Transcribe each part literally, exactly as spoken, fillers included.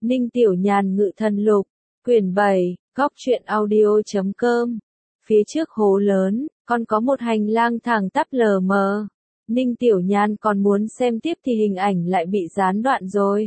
Ninh Tiểu Nhàn Ngự Thần Lục, quyển bảy, góc truyện audio chấm com. Phía trước hố lớn, còn có một hành lang thẳng tắp lờ mờ. Ninh Tiểu Nhàn còn muốn xem tiếp thì hình ảnh lại bị gián đoạn rồi.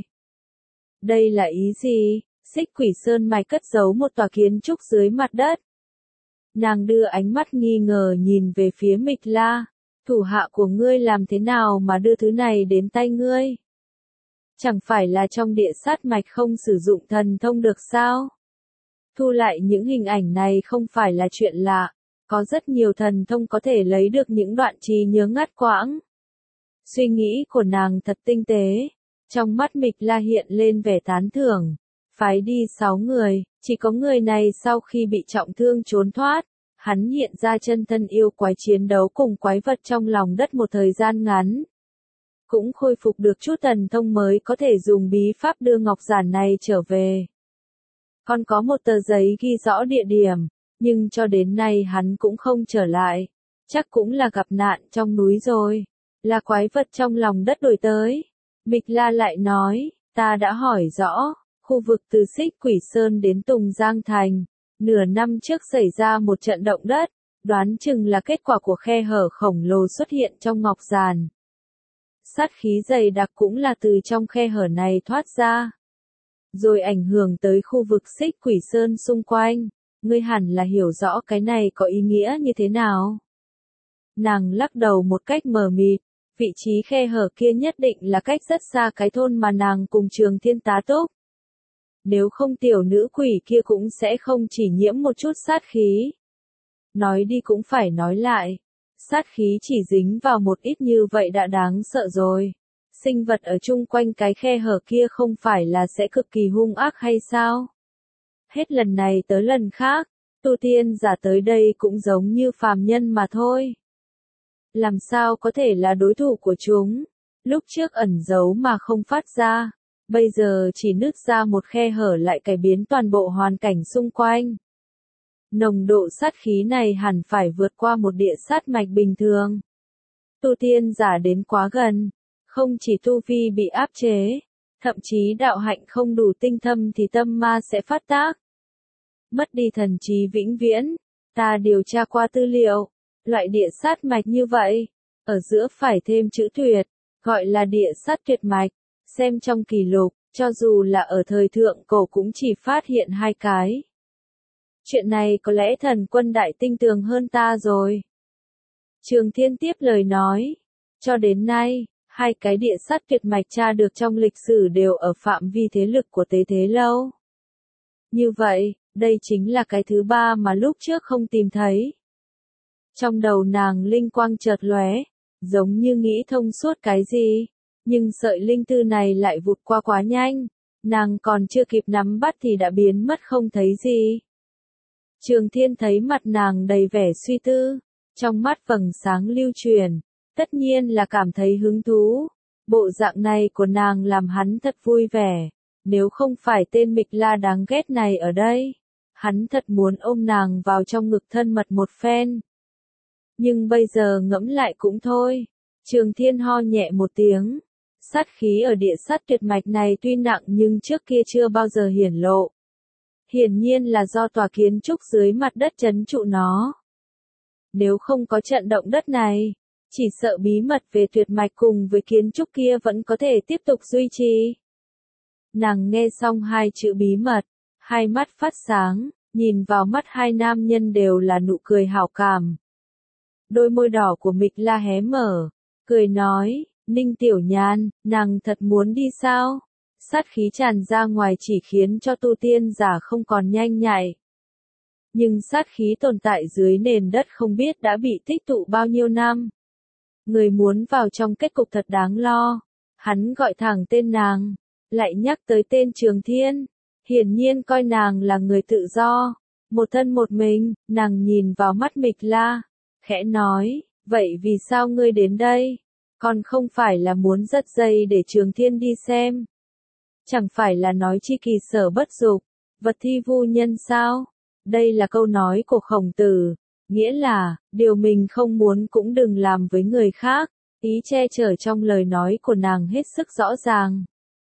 Đây là ý gì? Xích Quỷ Sơn mạch cất giấu một tòa kiến trúc dưới mặt đất. Nàng đưa ánh mắt nghi ngờ nhìn về phía Mịch La. Thủ hạ của ngươi làm thế nào mà đưa thứ này đến tay ngươi? Chẳng phải là trong địa sát mạch không sử dụng thần thông được sao? Thu lại những hình ảnh này không phải là chuyện lạ. Có rất nhiều thần thông có thể lấy được những đoạn trí nhớ ngắt quãng. Suy nghĩ của nàng thật tinh tế. Trong mắt Mịch La hiện lên vẻ tán thưởng. Phái đi sáu người, chỉ có người này sau khi bị trọng thương trốn thoát. Hắn hiện ra chân thân yêu quái chiến đấu cùng quái vật trong lòng đất một thời gian ngắn. Cũng khôi phục được chút thần thông mới có thể dùng bí pháp đưa ngọc giản này trở về. Còn có một tờ giấy ghi rõ địa điểm, nhưng cho đến nay hắn cũng không trở lại. Chắc cũng là gặp nạn trong núi rồi. Là quái vật trong lòng đất đổi tới. Mịch La lại nói, ta đã hỏi rõ, khu vực từ Xích Quỷ Sơn đến Tùng Giang Thành. Nửa năm trước xảy ra một trận động đất, đoán chừng là kết quả của khe hở khổng lồ xuất hiện trong ngọc giản. Sát khí dày đặc cũng là từ trong khe hở này thoát ra. Rồi ảnh hưởng tới khu vực Xích Quỷ Sơn xung quanh. Ngươi hẳn là hiểu rõ cái này có ý nghĩa như thế nào. Nàng lắc đầu một cách mờ mịt, vị trí khe hở kia nhất định là cách rất xa cái thôn mà nàng cùng Trường Thiên tá túc. Nếu không tiểu nữ quỷ kia cũng sẽ không chỉ nhiễm một chút sát khí. Nói đi cũng phải nói lại. Sát khí chỉ dính vào một ít như vậy đã đáng sợ rồi. Sinh vật ở chung quanh cái khe hở kia không phải là sẽ cực kỳ hung ác hay sao? Hết lần này tới lần khác, tu tiên giả tới đây cũng giống như phàm nhân mà thôi. Làm sao có thể là đối thủ của chúng? Lúc trước ẩn giấu mà không phát ra. Bây giờ chỉ nứt ra một khe hở lại cải biến toàn bộ hoàn cảnh xung quanh. Nồng độ sát khí này hẳn phải vượt qua một địa sát mạch bình thường. Tu tiên giả đến quá gần, không chỉ tu vi bị áp chế, thậm chí đạo hạnh không đủ tinh thâm thì tâm ma sẽ phát tác. Mất đi thần trí vĩnh viễn, ta điều tra qua tư liệu, loại địa sát mạch như vậy, ở giữa phải thêm chữ tuyệt, gọi là địa sát tuyệt mạch. Xem trong kỷ lục, cho dù là ở thời thượng cổ cũng chỉ phát hiện hai cái. Chuyện này có lẽ thần quân đại tinh tường hơn ta rồi. Trường Thiên tiếp lời nói. Cho đến nay, hai cái địa sát tuyệt mạch tra được trong lịch sử đều ở phạm vi thế lực của Tế Thế Lâu. Như vậy, đây chính là cái thứ ba mà lúc trước không tìm thấy. Trong đầu nàng linh quang chợt lóe, giống như nghĩ thông suốt cái gì. Nhưng sợi linh tư này lại vụt qua quá nhanh, nàng còn chưa kịp nắm bắt thì đã biến mất không thấy gì. Trường Thiên thấy mặt nàng đầy vẻ suy tư, trong mắt vầng sáng lưu truyền, tất nhiên là cảm thấy hứng thú. Bộ dạng này của nàng làm hắn thật vui vẻ, nếu không phải tên Mịch La đáng ghét này ở đây, hắn thật muốn ôm nàng vào trong ngực thân mật một phen. Nhưng bây giờ ngẫm lại cũng thôi. Trường Thiên ho nhẹ một tiếng. Sát khí ở địa sát tuyệt mạch này tuy nặng nhưng trước kia chưa bao giờ hiển lộ. Hiển nhiên là do tòa kiến trúc dưới mặt đất trấn trụ nó. Nếu không có trận động đất này, chỉ sợ bí mật về tuyệt mạch cùng với kiến trúc kia vẫn có thể tiếp tục duy trì. Nàng nghe xong hai chữ bí mật, hai mắt phát sáng, nhìn vào mắt hai nam nhân đều là nụ cười hảo cảm. Đôi môi đỏ của Mịch La hé mở, cười nói. Ninh Tiểu Nhàn, nàng thật muốn đi sao? Sát khí tràn ra ngoài chỉ khiến cho tu tiên giả không còn nhanh nhạy. Nhưng sát khí tồn tại dưới nền đất không biết đã bị tích tụ bao nhiêu năm. Người muốn vào trong kết cục thật đáng lo. Hắn gọi thẳng tên nàng, lại nhắc tới tên Trường Thiên. Hiển nhiên coi nàng là người tự do. Một thân một mình, nàng nhìn vào mắt Mịch La, khẽ nói, vậy vì sao ngươi đến đây? Còn không phải là muốn dắt dây để Trường Thiên đi xem. Chẳng phải là nói chi kỳ sở bất dục, vật thi vu nhân sao? Đây là câu nói của Khổng Tử, nghĩa là, điều mình không muốn cũng đừng làm với người khác, ý che chở trong lời nói của nàng hết sức rõ ràng.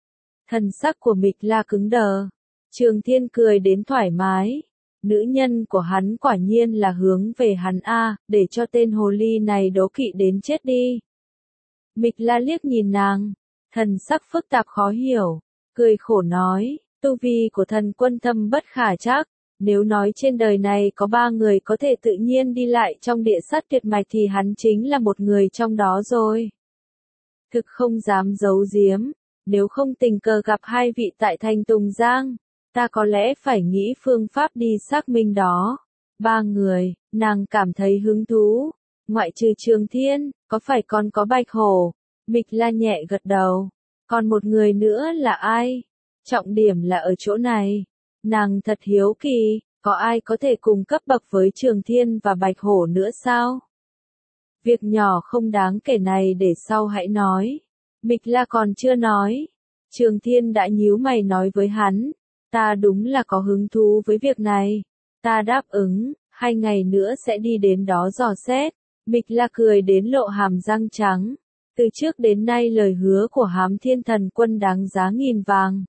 Thần sắc của Mịch La cứng đờ. Trường Thiên cười đến thoải mái. Nữ nhân của hắn quả nhiên là hướng về hắn a, để cho tên hồ ly này đố kỵ đến chết đi. Mịch La liếc nhìn nàng, thần sắc phức tạp khó hiểu, cười khổ nói, tu vi của thần quân thâm bất khả trắc, nếu nói trên đời này có ba người có thể tự nhiên đi lại trong địa sát tuyệt mạch thì hắn chính là một người trong đó rồi. Thực không dám giấu giếm, nếu không tình cờ gặp hai vị tại thành Tùng Giang, ta có lẽ phải nghĩ phương pháp đi xác minh đó. Ba người, nàng cảm thấy hứng thú, ngoại trừ Trường Thiên, có phải còn có Bạch Hổ? Mịch La nhẹ gật đầu, còn một người nữa là ai? Trọng điểm là ở chỗ này. Nàng thật hiếu kỳ, có ai có thể cùng cấp bậc với Trường Thiên và Bạch Hổ nữa sao? Việc nhỏ không đáng kể này để sau hãy nói. Mịch La còn chưa nói. Trường Thiên đã nhíu mày nói với hắn, ta đúng là có hứng thú với việc này. Ta đáp ứng, hai ngày nữa sẽ đi đến đó dò xét. Mịch La cười đến lộ hàm răng trắng. Từ trước đến nay lời hứa của Hám Thiên Thần Quân đáng giá nghìn vàng.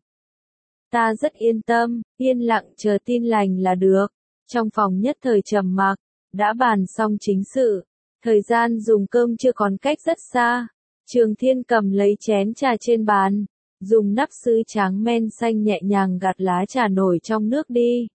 Ta rất yên tâm, yên lặng chờ tin lành là được. Trong phòng nhất thời trầm mặc, đã bàn xong chính sự. Thời gian dùng cơm chưa còn cách rất xa. Trường Thiên cầm lấy chén trà trên bàn, dùng nắp sứ trắng men xanh nhẹ nhàng gạt lá trà nổi trong nước đi.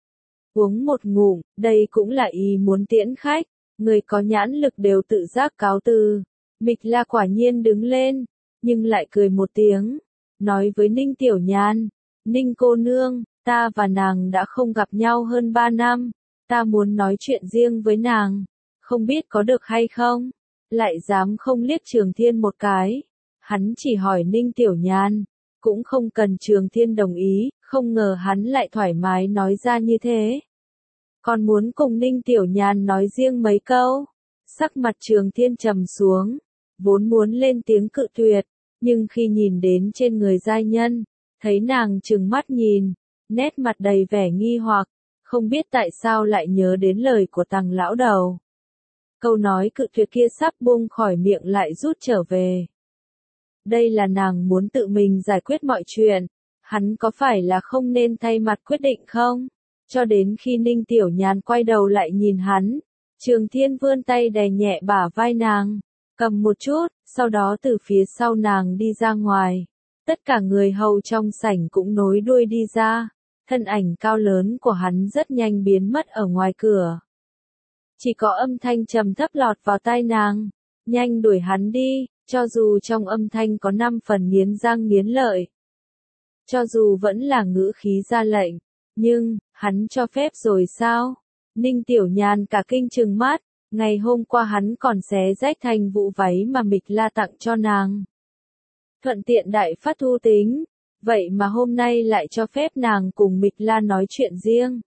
Uống một ngụm, đây cũng là ý muốn tiễn khách. Người có nhãn lực đều tự giác cáo từ. Mịch La quả nhiên đứng lên, nhưng lại cười một tiếng, nói với Ninh Tiểu Nhan, Ninh cô nương, ta và nàng đã không gặp nhau hơn ba năm, ta muốn nói chuyện riêng với nàng, không biết có được hay không? Lại dám không liếc Trường Thiên một cái, hắn chỉ hỏi Ninh Tiểu Nhan, cũng không cần Trường Thiên đồng ý, không ngờ hắn lại thoải mái nói ra như thế. Còn muốn cùng Ninh Tiểu Nhan nói riêng mấy câu, sắc mặt Trường Thiên trầm xuống, vốn muốn lên tiếng cự tuyệt, nhưng khi nhìn đến trên người giai nhân, thấy nàng trừng mắt nhìn, nét mặt đầy vẻ nghi hoặc, không biết tại sao lại nhớ đến lời của Tằng lão đầu. Câu nói cự tuyệt kia sắp buông khỏi miệng lại rút trở về. Đây là nàng muốn tự mình giải quyết mọi chuyện, hắn có phải là không nên thay mặt quyết định không? Cho đến khi Ninh Tiểu Nhan quay đầu lại nhìn hắn, Trường Thiên vươn tay đè nhẹ bả vai nàng, cầm một chút, sau đó từ phía sau nàng đi ra ngoài. Tất cả người hầu trong sảnh cũng nối đuôi đi ra, thân ảnh cao lớn của hắn rất nhanh biến mất ở ngoài cửa. Chỉ có âm thanh trầm thấp lọt vào tai nàng, nhanh đuổi hắn đi, cho dù trong âm thanh có năm phần nghiến răng nghiến lợi. Cho dù vẫn là ngữ khí ra lệnh, nhưng, hắn cho phép rồi sao? Ninh Tiểu Nhan cả kinh trừng mắt, ngày hôm qua hắn còn xé rách thành vụ váy mà Mịch La tặng cho nàng. Thuận tiện đại phát thu tính, vậy mà hôm nay lại cho phép nàng cùng Mịch La nói chuyện riêng.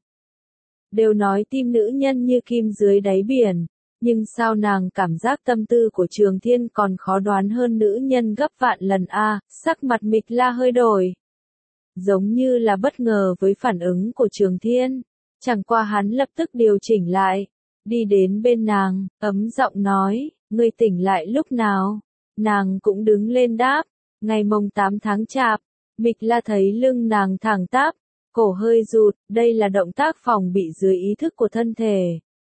Đều nói tim nữ nhân như kim dưới đáy biển, nhưng sao nàng cảm giác tâm tư của Trường Thiên còn khó đoán hơn nữ nhân gấp vạn lần a? Sắc mặt Mịch La hơi đổi. Giống như là bất ngờ với phản ứng của Trường Thiên, chẳng qua hắn lập tức điều chỉnh lại, đi đến bên nàng, ấm giọng nói, ngươi tỉnh lại lúc nào? Nàng cũng đứng lên đáp, ngày mồng tám tháng chạp. Mịch La thấy lưng nàng thẳng tắp, cổ hơi rụt, đây là động tác phòng bị dưới ý thức của thân thể.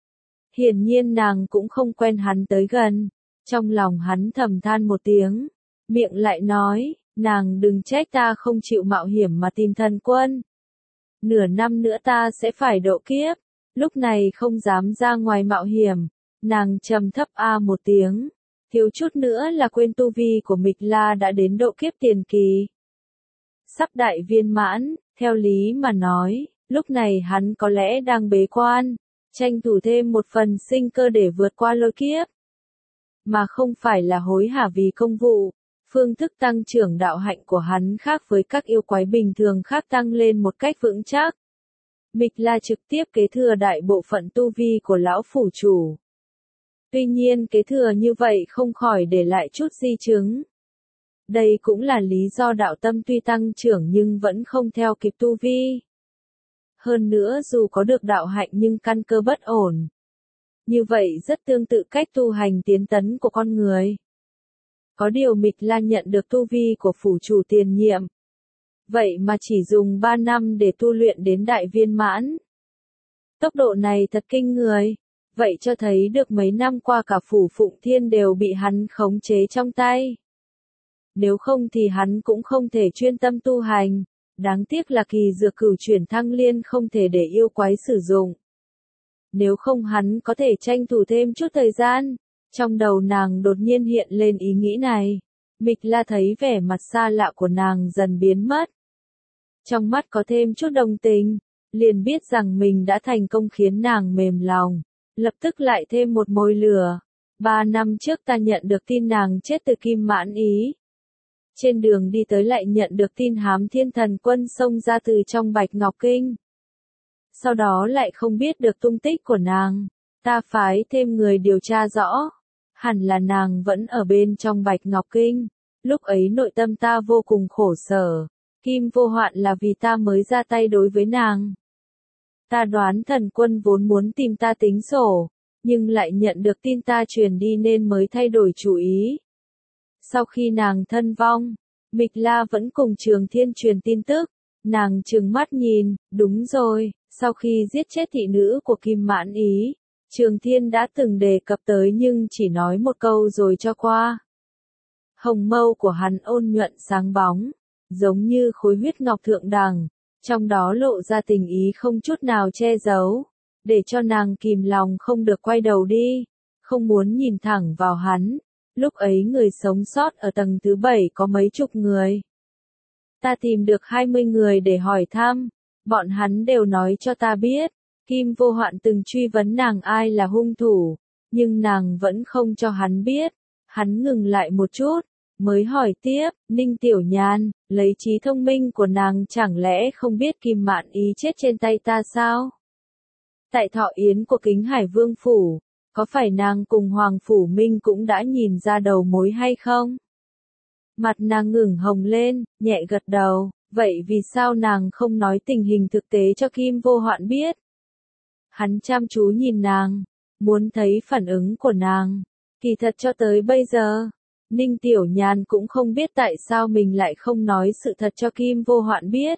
Hiển nhiên nàng cũng không quen hắn tới gần, trong lòng hắn thầm than một tiếng, miệng lại nói, nàng đừng trách ta không chịu mạo hiểm mà tìm thần quân. Nửa năm nữa ta sẽ phải độ kiếp, lúc này không dám ra ngoài mạo hiểm, nàng trầm thấp a một tiếng, thiếu chút nữa là quên tu vi của Mịch La đã đến độ kiếp tiền kỳ. Sắp đại viên mãn, theo lý mà nói, lúc này hắn có lẽ đang bế quan, tranh thủ thêm một phần sinh cơ để vượt qua lôi kiếp. Mà không phải là hối hả vì công vụ, phương thức tăng trưởng đạo hạnh của hắn khác với các yêu quái bình thường khác tăng lên một cách vững chắc. Mịch La trực tiếp kế thừa đại bộ phận tu vi của lão phủ chủ. Tuy nhiên kế thừa như vậy không khỏi để lại chút di chứng. Đây cũng là lý do đạo tâm tuy tăng trưởng nhưng vẫn không theo kịp tu vi. Hơn nữa dù có được đạo hạnh nhưng căn cơ bất ổn. Như vậy rất tương tự cách tu hành tiến tấn của con người. Có điều Mịch La nhận được tu vi của phủ chủ tiền nhiệm. vậy mà chỉ dùng ba năm để tu luyện đến đại viên mãn. Tốc độ này thật kinh người, vậy cho thấy được mấy năm qua cả phủ Phụng Thiên đều bị hắn khống chế trong tay. Nếu không thì hắn cũng không thể chuyên tâm tu hành, đáng tiếc là kỳ dược cửu chuyển thăng liên không thể để yêu quái sử dụng. Nếu không hắn có thể tranh thủ thêm chút thời gian. Trong đầu nàng đột nhiên hiện lên ý nghĩ này. Mịch La thấy vẻ mặt xa lạ của nàng dần biến mất. Trong mắt có thêm chút đồng tình, liền biết rằng mình đã thành công khiến nàng mềm lòng. Lập tức lại thêm một mồi lửa. Ba năm trước ta nhận được tin nàng chết từ Kim Mãn Ý. Trên đường đi tới lại nhận được tin Hám Thiên Thần Quân xông ra từ trong Bạch Ngọc Kinh. Sau đó lại không biết được tung tích của nàng. Ta phái thêm người điều tra rõ. Hẳn là nàng vẫn ở bên trong Bạch Ngọc Kinh. Lúc ấy nội tâm ta vô cùng khổ sở. Kim Vô Hoạn là vì ta mới ra tay đối với nàng. Ta đoán Thần Quân vốn muốn tìm ta tính sổ, nhưng lại nhận được tin ta truyền đi nên mới thay đổi chủ ý. Sau khi nàng thân vong, Mịch La vẫn cùng Trường Thiên truyền tin tức. Nàng trừng mắt nhìn, đúng rồi, sau khi giết chết thị nữ của Kim Mãn Ý, Trường Thiên đã từng đề cập tới nhưng chỉ nói một câu rồi cho qua. Hồng mâu của hắn ôn nhuận sáng bóng, giống như khối huyết ngọc thượng đẳng, trong đó lộ ra tình ý không chút nào che giấu, để cho nàng kìm lòng không được quay đầu đi, không muốn nhìn thẳng vào hắn. Lúc ấy người sống sót ở tầng thứ bảy có mấy chục người. Ta tìm được hai mươi người để hỏi thăm, bọn hắn đều nói cho ta biết, Kim Vô Hoạn từng truy vấn nàng ai là hung thủ, nhưng nàng vẫn không cho hắn biết. Hắn ngừng lại một chút, mới hỏi tiếp, Ninh Tiểu Nhan, lấy trí thông minh của nàng chẳng lẽ không biết Kim Mãn Ý chết trên tay ta sao? Tại thọ yến của Kính Hải Vương Phủ, có phải nàng cùng Hoàng Phủ Minh cũng đã nhìn ra đầu mối hay không? Mặt nàng ngừng hồng lên, nhẹ gật đầu, vậy vì sao nàng không nói tình hình thực tế cho Kim Vô Hoạn biết? Hắn chăm chú nhìn nàng, muốn thấy phản ứng của nàng. Kỳ thật cho tới bây giờ, Ninh Tiểu Nhan cũng không biết tại sao mình lại không nói sự thật cho Kim Vô Hoạn biết.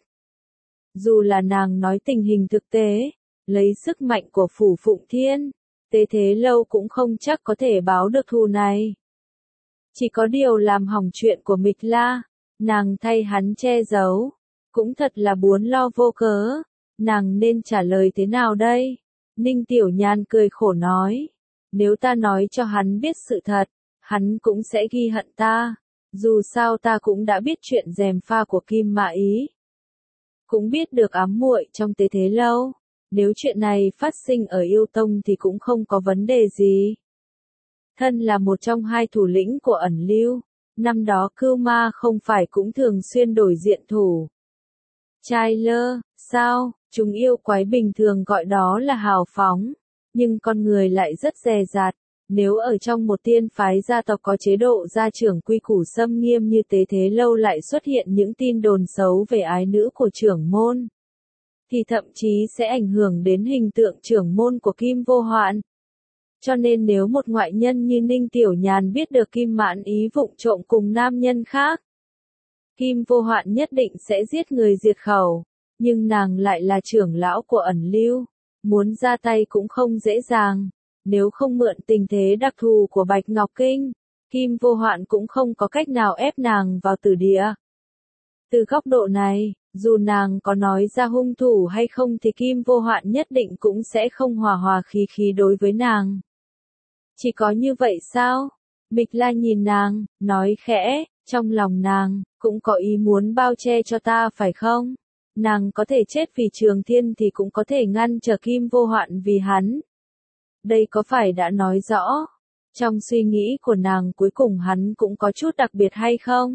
Dù là nàng nói tình hình thực tế, lấy sức mạnh của phủ Phụng Thiên, Tế Thế Lâu cũng không chắc có thể báo được thù này. Chỉ có điều làm hỏng chuyện của Mịch La, nàng thay hắn che giấu, cũng thật là buồn lo vô cớ. Nàng nên trả lời thế nào đây? Ninh Tiểu Nhan cười khổ nói, nếu ta nói cho hắn biết sự thật, hắn cũng sẽ ghi hận ta. Dù sao ta cũng đã biết chuyện gièm pha của Kim Mã Ý, cũng biết được ám muội trong Tế Thế Lâu. Nếu chuyện này phát sinh ở Yêu Tông thì cũng không có vấn đề gì. Thân là một trong hai thủ lĩnh của ẩn lưu, năm đó Cưu Ma không phải cũng thường xuyên đổi diện thủ. Trai lơ, sao, chúng yêu quái bình thường gọi đó là hào phóng, nhưng con người lại rất dè dặt. Nếu ở trong một tiên phái gia tộc có chế độ gia trưởng quy củ xâm nghiêm như Tế Thế Lâu lại xuất hiện những tin đồn xấu về ái nữ của trưởng môn, thì thậm chí sẽ ảnh hưởng đến hình tượng trưởng môn của Kim Vô Hoạn. Cho nên nếu một ngoại nhân như Ninh Tiểu Nhàn biết được Kim Mãn Ý vụng trộm cùng nam nhân khác, Kim Vô Hoạn nhất định sẽ giết người diệt khẩu, nhưng nàng lại là trưởng lão của ẩn lưu, muốn ra tay cũng không dễ dàng. Nếu không mượn tình thế đặc thù của Bạch Ngọc Kinh, Kim Vô Hoạn cũng không có cách nào ép nàng vào tử địa. Từ góc độ này, dù nàng có nói ra hung thủ hay không thì Kim Vô Hoạn nhất định cũng sẽ không hòa hòa khí khí đối với nàng. Chỉ có như vậy sao? Mịch La nhìn nàng, nói khẽ, trong lòng nàng, cũng có ý muốn bao che cho ta phải không? Nàng có thể chết vì Trường Thiên thì cũng có thể ngăn trở Kim Vô Hoạn vì hắn. Đây có phải đã nói rõ? Trong suy nghĩ của nàng cuối cùng hắn cũng có chút đặc biệt hay không?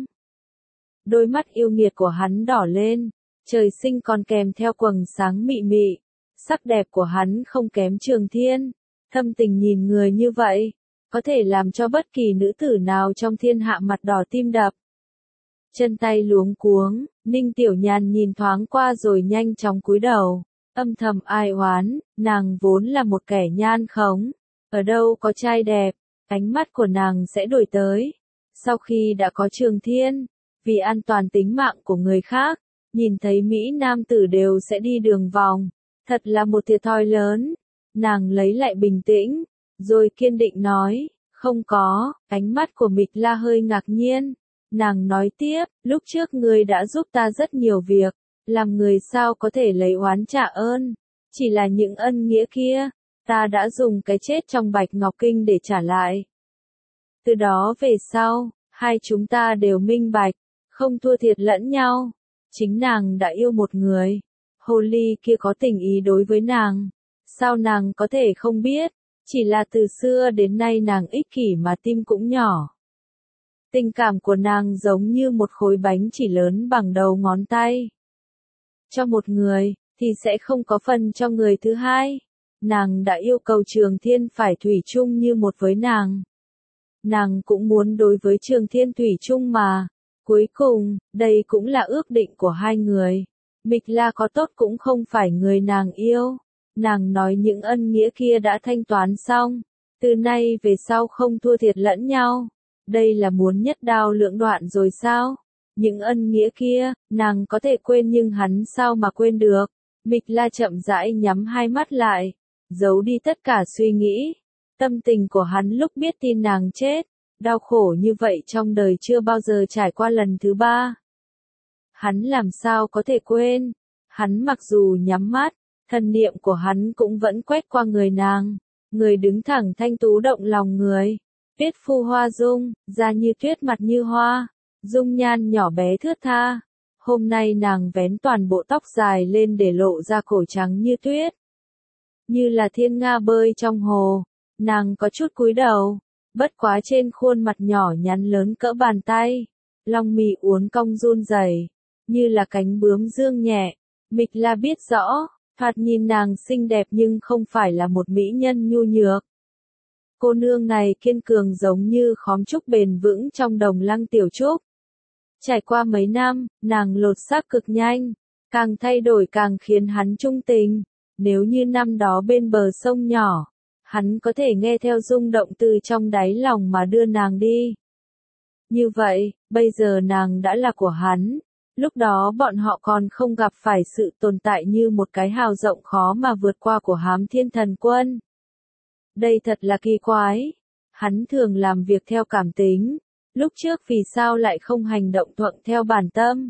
Đôi mắt yêu nghiệt của hắn đỏ lên, trời sinh còn kèm theo quầng sáng mị mị. Sắc đẹp của hắn không kém Trường Thiên. Thâm tình nhìn người như vậy, có thể làm cho bất kỳ nữ tử nào trong thiên hạ mặt đỏ tim đập. Chân tay luống cuống, Ninh Tiểu Nhàn nhìn thoáng qua rồi nhanh chóng cúi đầu, âm thầm ai oán, nàng vốn là một kẻ nhan khống, ở đâu có trai đẹp, ánh mắt của nàng sẽ đổi tới. Sau khi đã có Trường Thiên, vì an toàn tính mạng của người khác, nhìn thấy Mỹ nam tử đều sẽ đi đường vòng, thật là một thiệt thòi lớn. Nàng lấy lại bình tĩnh, rồi kiên định nói, không có, ánh mắt của Mịch La hơi ngạc nhiên. Nàng nói tiếp, lúc trước ngươi đã giúp ta rất nhiều việc, làm người sao có thể lấy oán trả ơn, chỉ là những ân nghĩa kia, ta đã dùng cái chết trong Bạch Ngọc Kinh để trả lại. Từ đó về sau, hai chúng ta đều minh bạch, không thua thiệt lẫn nhau. Chính nàng đã yêu một người, hồ ly kia có tình ý đối với nàng, sao nàng có thể không biết, chỉ là từ xưa đến nay nàng ích kỷ mà tim cũng nhỏ. Tình cảm của nàng giống như một khối bánh chỉ lớn bằng đầu ngón tay. Cho một người, thì sẽ không có phần cho người thứ hai. Nàng đã yêu cầu Trường Thiên phải thủy chung như một với nàng. Nàng cũng muốn đối với Trường Thiên thủy chung mà. Cuối cùng, đây cũng là ước định của hai người. Mịch La có tốt cũng không phải người nàng yêu. Nàng nói những ân nghĩa kia đã thanh toán xong. Từ nay về sau không thua thiệt lẫn nhau. Đây là muốn nhất đao lưỡng đoạn rồi sao? Những ân nghĩa kia, nàng có thể quên nhưng hắn sao mà quên được? Mịch La chậm rãi nhắm hai mắt lại, giấu đi tất cả suy nghĩ. Tâm tình của hắn lúc biết tin nàng chết, đau khổ như vậy trong đời chưa bao giờ trải qua lần thứ ba. Hắn làm sao có thể quên? Hắn mặc dù nhắm mắt, thần niệm của hắn cũng vẫn quét qua người nàng. Người đứng thẳng thanh tú động lòng người. Tuyết phu hoa dung, da như tuyết mặt như hoa, dung nhan nhỏ bé thướt tha. Hôm nay nàng vén toàn bộ tóc dài lên để lộ ra cổ trắng như tuyết. Như là thiên nga bơi trong hồ, nàng có chút cúi đầu, bất quá trên khuôn mặt nhỏ nhắn lớn cỡ bàn tay, long mì uốn cong run rẩy, như là cánh bướm dương nhẹ. Mịch La biết rõ, thoạt nhìn nàng xinh đẹp nhưng không phải là một mỹ nhân nhu nhược. Cô nương này kiên cường giống như khóm trúc bền vững trong đồng lăng tiểu trúc. Trải qua mấy năm, nàng lột xác cực nhanh, càng thay đổi càng khiến hắn trung tình. Nếu như năm đó bên bờ sông nhỏ, hắn có thể nghe theo rung động từ trong đáy lòng mà đưa nàng đi. Như vậy, bây giờ nàng đã là của hắn. Lúc đó bọn họ còn không gặp phải sự tồn tại như một cái hào rộng khó mà vượt qua của Hám Thiên Thần Quân. Đây thật là kỳ quái. Hắn thường làm việc theo cảm tính. Lúc trước vì sao lại không hành động thuận theo bản tâm?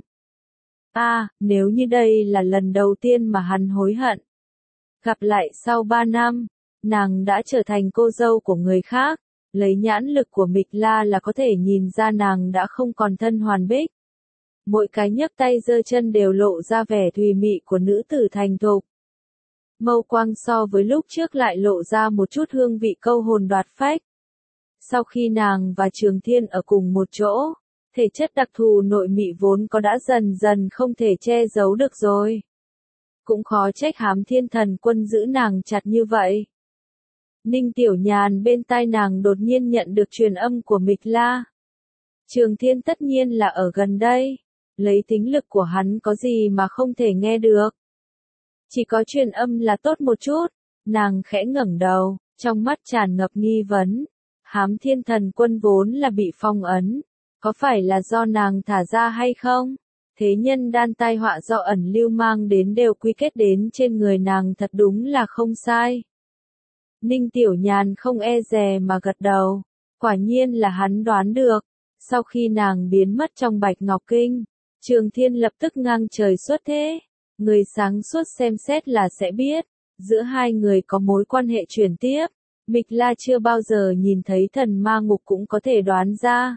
À, nếu như đây là lần đầu tiên mà hắn hối hận. Gặp lại sau ba năm, nàng đã trở thành cô dâu của người khác. Lấy nhãn lực của Mịch La là có thể nhìn ra nàng đã không còn thân hoàn bích. Mỗi cái nhấc tay giơ chân đều lộ ra vẻ thùy mị của nữ tử thành thục. Mâu quang so với lúc trước lại lộ ra một chút hương vị câu hồn đoạt phách. Sau khi nàng và Trường Thiên ở cùng một chỗ, thể chất đặc thù nội mị vốn có đã dần dần không thể che giấu được rồi. Cũng khó trách Hám Thiên Thần Quân giữ nàng chặt như vậy. Ninh Tiểu Nhàn bên tai nàng đột nhiên nhận được truyền âm của Mịch La. Trường Thiên tất nhiên là ở gần đây. Lấy tính lực của hắn có gì mà không thể nghe được. Chỉ có truyền âm là tốt một chút. Nàng khẽ ngẩng đầu, trong mắt tràn ngập nghi vấn. Hám Thiên Thần Quân vốn là bị phong ấn. Có phải là do nàng thả ra hay không? Thế nhân đan tai họa do ẩn lưu mang đến đều quy kết đến trên người nàng thật đúng là không sai. Ninh Tiểu Nhàn không e dè mà gật đầu. Quả nhiên là hắn đoán được. Sau khi nàng biến mất trong Bạch Ngọc Kinh, Trường Thiên lập tức ngang trời xuất thế. Người sáng suốt xem xét là sẽ biết. Giữa hai người có mối quan hệ chuyển tiếp. Mịch La chưa bao giờ nhìn thấy thần ma ngục cũng có thể đoán ra.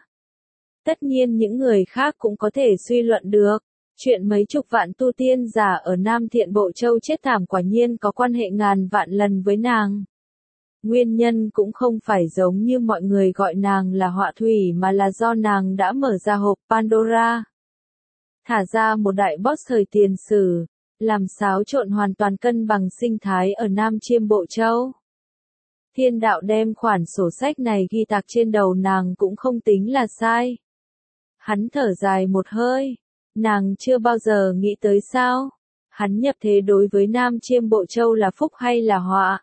Tất nhiên những người khác cũng có thể suy luận được. Chuyện mấy chục vạn tu tiên giả ở Nam Thiện Bộ Châu chết thảm quả nhiên có quan hệ ngàn vạn lần với nàng. Nguyên nhân cũng không phải giống như mọi người gọi nàng là họa thủy mà là do nàng đã mở ra hộp Pandora. Thả ra một đại boss thời tiền sử, làm xáo trộn hoàn toàn cân bằng sinh thái ở Nam Chiêm Bộ Châu. Thiên đạo đem khoản sổ sách này ghi tạc trên đầu nàng cũng không tính là sai. Hắn thở dài một hơi, nàng chưa bao giờ nghĩ tới sao? Hắn nhập thế đối với Nam Chiêm Bộ Châu là phúc hay là họa?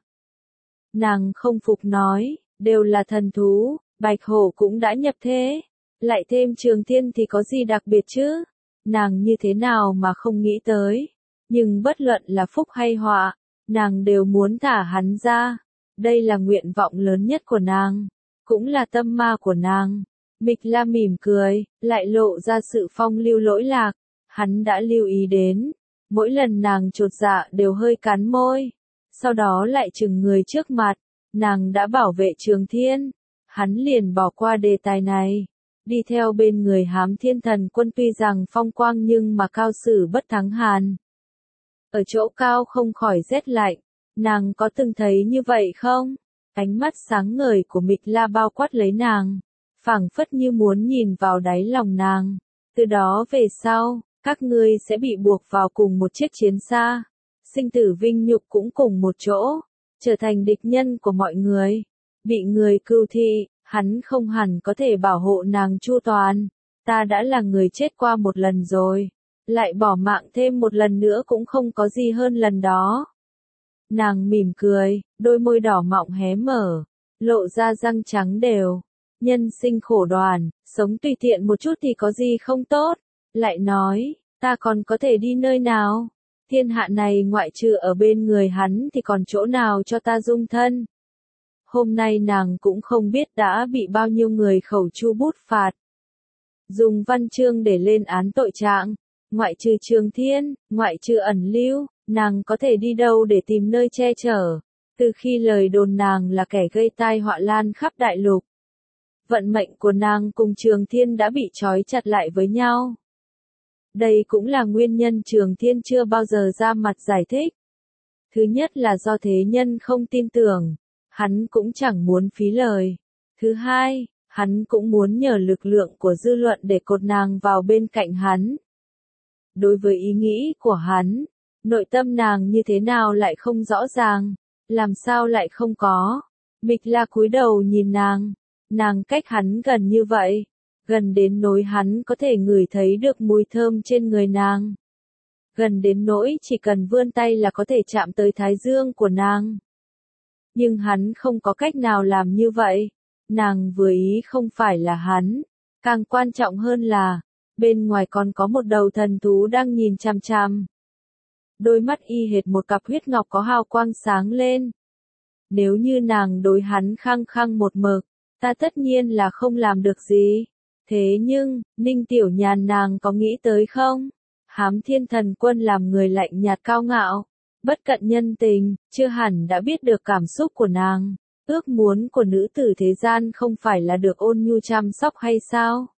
Nàng không phục nói, đều là thần thú, Bạch Hổ cũng đã nhập thế, lại thêm Trường Thiên thì có gì đặc biệt chứ? nàng như thế nào mà không nghĩ tới. Nhưng bất luận là phúc hay họa, nàng đều muốn thả hắn ra. Đây là nguyện vọng lớn nhất của nàng, cũng là tâm ma của nàng. Mịch La mỉm cười, lại lộ ra sự phong lưu lỗi lạc. Hắn đã lưu ý đến, mỗi lần nàng chột dạ đều hơi cắn môi, sau đó lại chừng người trước mặt. Nàng đã bảo vệ Trường Thiên, hắn liền bỏ qua đề tài này, đi theo bên người Hám Thiên Thần Quân. Tuy rằng phong quang nhưng mà cao sử bất thắng hàn. Ở chỗ cao không khỏi rét lạnh, nàng có từng thấy như vậy không? Ánh mắt sáng ngời của Mịch La bao quát lấy nàng, phảng phất như muốn nhìn vào đáy lòng nàng. Từ đó về sau, các ngươi sẽ bị buộc vào cùng một chiếc chiến xa, sinh tử vinh nhục cũng cùng một chỗ, trở thành địch nhân của mọi người, bị người cưu thị. Hắn không hẳn có thể bảo hộ nàng chu toàn. Ta đã là người chết qua một lần rồi, lại bỏ mạng thêm một lần nữa cũng không có gì hơn lần đó. Nàng mỉm cười, đôi môi đỏ mọng hé mở, lộ ra răng trắng đều. Nhân sinh khổ đoàn, sống tùy tiện một chút thì có gì không tốt. Lại nói, ta còn có thể đi nơi nào? Thiên hạ này ngoại trừ ở bên người hắn thì còn chỗ nào cho ta dung thân? Hôm nay nàng cũng không biết đã bị bao nhiêu người khẩu chu bút phạt, dùng văn chương để lên án tội trạng. Ngoại trừ Trường Thiên, ngoại trừ ẩn lưu, nàng có thể đi đâu để tìm nơi che chở? Từ khi lời đồn nàng là kẻ gây tai họa lan khắp đại lục, vận mệnh của nàng cùng Trường Thiên đã bị trói chặt lại với nhau. Đây cũng là nguyên nhân Trường Thiên chưa bao giờ ra mặt giải thích. Thứ nhất là do thế nhân không tin tưởng, hắn cũng chẳng muốn phí lời. Thứ hai, hắn cũng muốn nhờ lực lượng của dư luận để cột nàng vào bên cạnh hắn. Đối với ý nghĩ của hắn, nội tâm nàng như thế nào lại không rõ ràng, làm sao lại không có. Mịch La cúi đầu nhìn nàng, nàng cách hắn gần như vậy, gần đến nỗi hắn có thể ngửi thấy được mùi thơm trên người nàng. Gần đến nỗi chỉ cần vươn tay là có thể chạm tới thái dương của nàng. Nhưng hắn không có cách nào làm như vậy. Nàng vừa ý không phải là hắn, càng quan trọng hơn là, bên ngoài còn có một đầu thần thú đang nhìn chằm chằm. Đôi mắt y hệt một cặp huyết ngọc có hào quang sáng lên. Nếu như nàng đối hắn khăng khăng một mực, ta tất nhiên là không làm được gì. Thế nhưng, Ninh Tiểu Nhàn nàng có nghĩ tới không? Hám Thiên Thần Quân làm người lạnh nhạt cao ngạo, bất cận nhân tình, chưa hẳn đã biết được cảm xúc của nàng. Ước muốn của nữ tử thế gian không phải là được ôn nhu chăm sóc hay sao?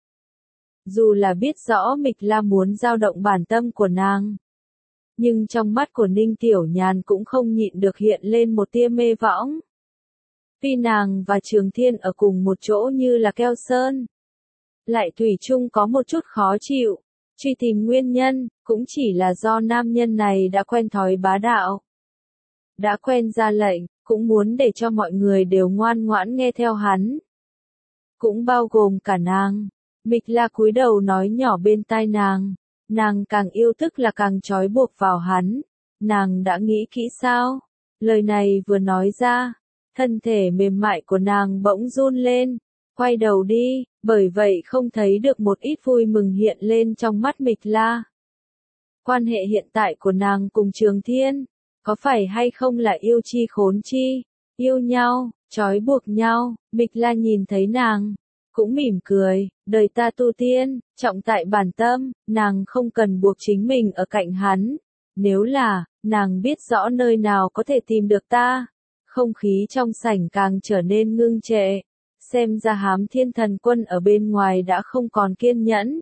Dù là biết rõ Mịch La muốn dao động bản tâm của nàng, nhưng trong mắt của Ninh Tiểu Nhàn cũng không nhịn được hiện lên một tia mê võng. Tuy nàng và Trường Thiên ở cùng một chỗ như là keo sơn, lại thủy chung có một chút khó chịu. Truy tìm nguyên nhân, cũng chỉ là do nam nhân này đã quen thói bá đạo, đã quen ra lệnh, cũng muốn để cho mọi người đều ngoan ngoãn nghe theo hắn. Cũng bao gồm cả nàng. Mịch La cúi đầu nói nhỏ bên tai nàng, nàng càng yêu tức là càng trói buộc vào hắn. Nàng đã nghĩ kỹ sao? Lời này vừa nói ra, thân thể mềm mại của nàng bỗng run lên, quay đầu đi, bởi vậy không thấy được một ít vui mừng hiện lên trong mắt Mịch La. Quan hệ hiện tại của nàng cùng Trường Thiên, có phải hay không là yêu chi khốn chi, yêu nhau, trói buộc nhau? Mịch La nhìn thấy nàng, cũng mỉm cười, đời ta tu tiên, trọng tại bản tâm, nàng không cần buộc chính mình ở cạnh hắn. Nếu là, nàng biết rõ nơi nào có thể tìm được ta. Không khí trong sảnh càng trở nên ngưng trệ. Xem ra Hám Thiên Thần Quân ở bên ngoài đã không còn kiên nhẫn.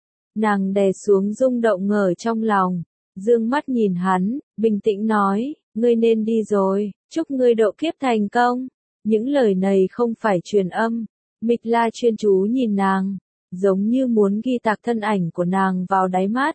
Nàng đè xuống rung động ngờ trong lòng, dương mắt nhìn hắn, bình tĩnh nói, ngươi nên đi rồi, chúc ngươi độ kiếp thành công. Những lời này không phải truyền âm. Mịch La chuyên chú nhìn nàng, giống như muốn ghi tạc thân ảnh của nàng vào đáy mắt.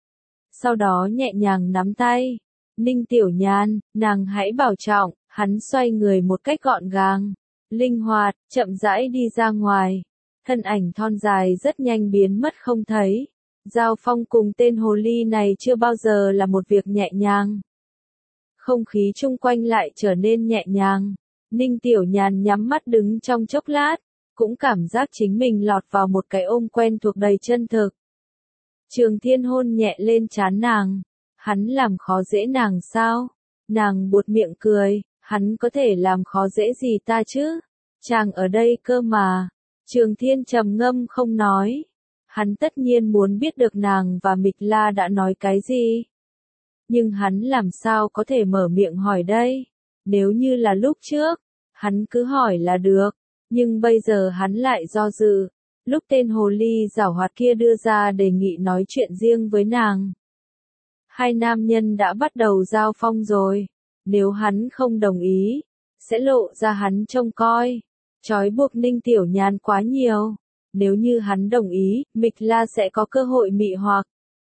Sau đó nhẹ nhàng nắm tay. Ninh Tiểu Nhàn, nàng hãy bảo trọng. Hắn xoay người một cách gọn gàng, linh hoạt, chậm rãi đi ra ngoài. Thân ảnh thon dài rất nhanh biến mất không thấy. Giao phong cùng tên hồ ly này chưa bao giờ là một việc nhẹ nhàng. Không khí chung quanh lại trở nên nhẹ nhàng. Ninh Tiểu Nhàn nhắm mắt đứng trong chốc lát, cũng cảm giác chính mình lọt vào một cái ôm quen thuộc đầy chân thực. Trường Thiên hôn nhẹ lên trán nàng. Hắn làm khó dễ nàng sao? Nàng buột miệng cười, hắn có thể làm khó dễ gì ta chứ? Chàng ở đây cơ mà. Trường Thiên trầm ngâm không nói. Hắn tất nhiên muốn biết được nàng và Mịch La đã nói cái gì. Nhưng hắn làm sao có thể mở miệng hỏi đây? Nếu như là lúc trước, hắn cứ hỏi là được. Nhưng bây giờ hắn lại do dự. Lúc tên hồ ly giảo hoạt kia đưa ra đề nghị nói chuyện riêng với nàng. Hai nam nhân đã bắt đầu giao phong rồi. Nếu hắn không đồng ý, sẽ lộ ra hắn trông coi. Trói buộc Ninh Tiểu Nhan quá nhiều. Nếu như hắn đồng ý, Mịch La sẽ có cơ hội mị hoặc.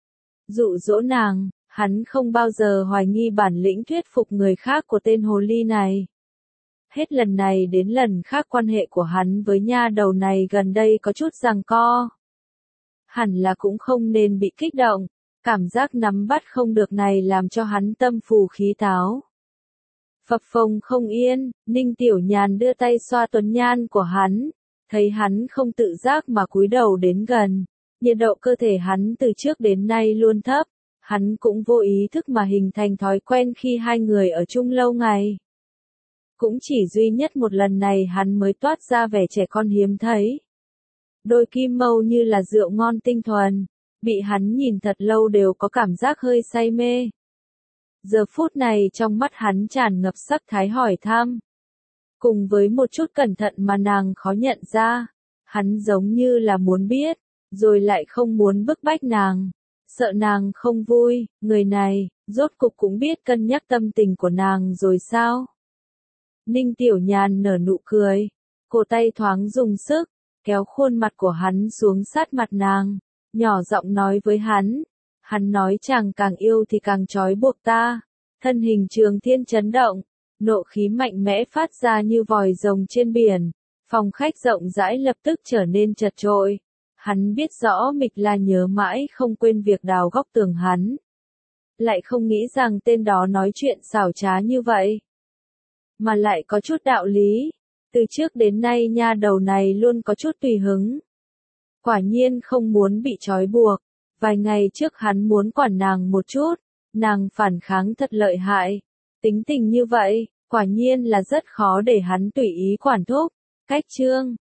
Dụ dỗ nàng, hắn không bao giờ hoài nghi bản lĩnh thuyết phục người khác của tên hồ ly này. Hết lần này đến lần khác quan hệ của hắn với nha đầu này gần đây có chút giằng co. Hẳn là cũng không nên bị kích động, cảm giác nắm bắt không được này làm cho hắn tâm phù khí táo. Phập phồng không yên, Ninh Tiểu Nhàn đưa tay xoa tuấn nhan của hắn, thấy hắn không tự giác mà cúi đầu đến gần, nhiệt độ cơ thể hắn từ trước đến nay luôn thấp, hắn cũng vô ý thức mà hình thành thói quen khi hai người ở chung lâu ngày. Cũng chỉ duy nhất một lần này hắn mới toát ra vẻ trẻ con hiếm thấy. Đôi kim mâu như là rượu ngon tinh thuần, bị hắn nhìn thật lâu đều có cảm giác hơi say mê. Giờ phút này trong mắt hắn tràn ngập sắc thái hỏi thăm. Cùng với một chút cẩn thận mà nàng khó nhận ra, hắn giống như là muốn biết, rồi lại không muốn bức bách nàng, sợ nàng không vui, người này, rốt cục cũng biết cân nhắc tâm tình của nàng rồi sao? Ninh Tiểu Nhàn nở nụ cười, cổ tay thoáng dùng sức, kéo khuôn mặt của hắn xuống sát mặt nàng, nhỏ giọng nói với hắn. Hắn nói chàng càng yêu thì càng trói buộc ta. Thân hình Trường Thiên chấn động, nộ khí mạnh mẽ phát ra như vòi rồng trên biển. Phòng khách rộng rãi lập tức trở nên chật trội. Hắn biết rõ Mịch La nhớ mãi không quên việc đào góc tường hắn. Lại không nghĩ rằng tên đó nói chuyện xảo trá như vậy. Mà lại có chút đạo lý. Từ trước đến nay nha đầu này luôn có chút tùy hứng. Quả nhiên không muốn bị trói buộc. Vài ngày trước hắn muốn quản nàng một chút, nàng phản kháng thật lợi hại. Tính tình như vậy, quả nhiên là rất khó để hắn tùy ý quản thúc. Cách chương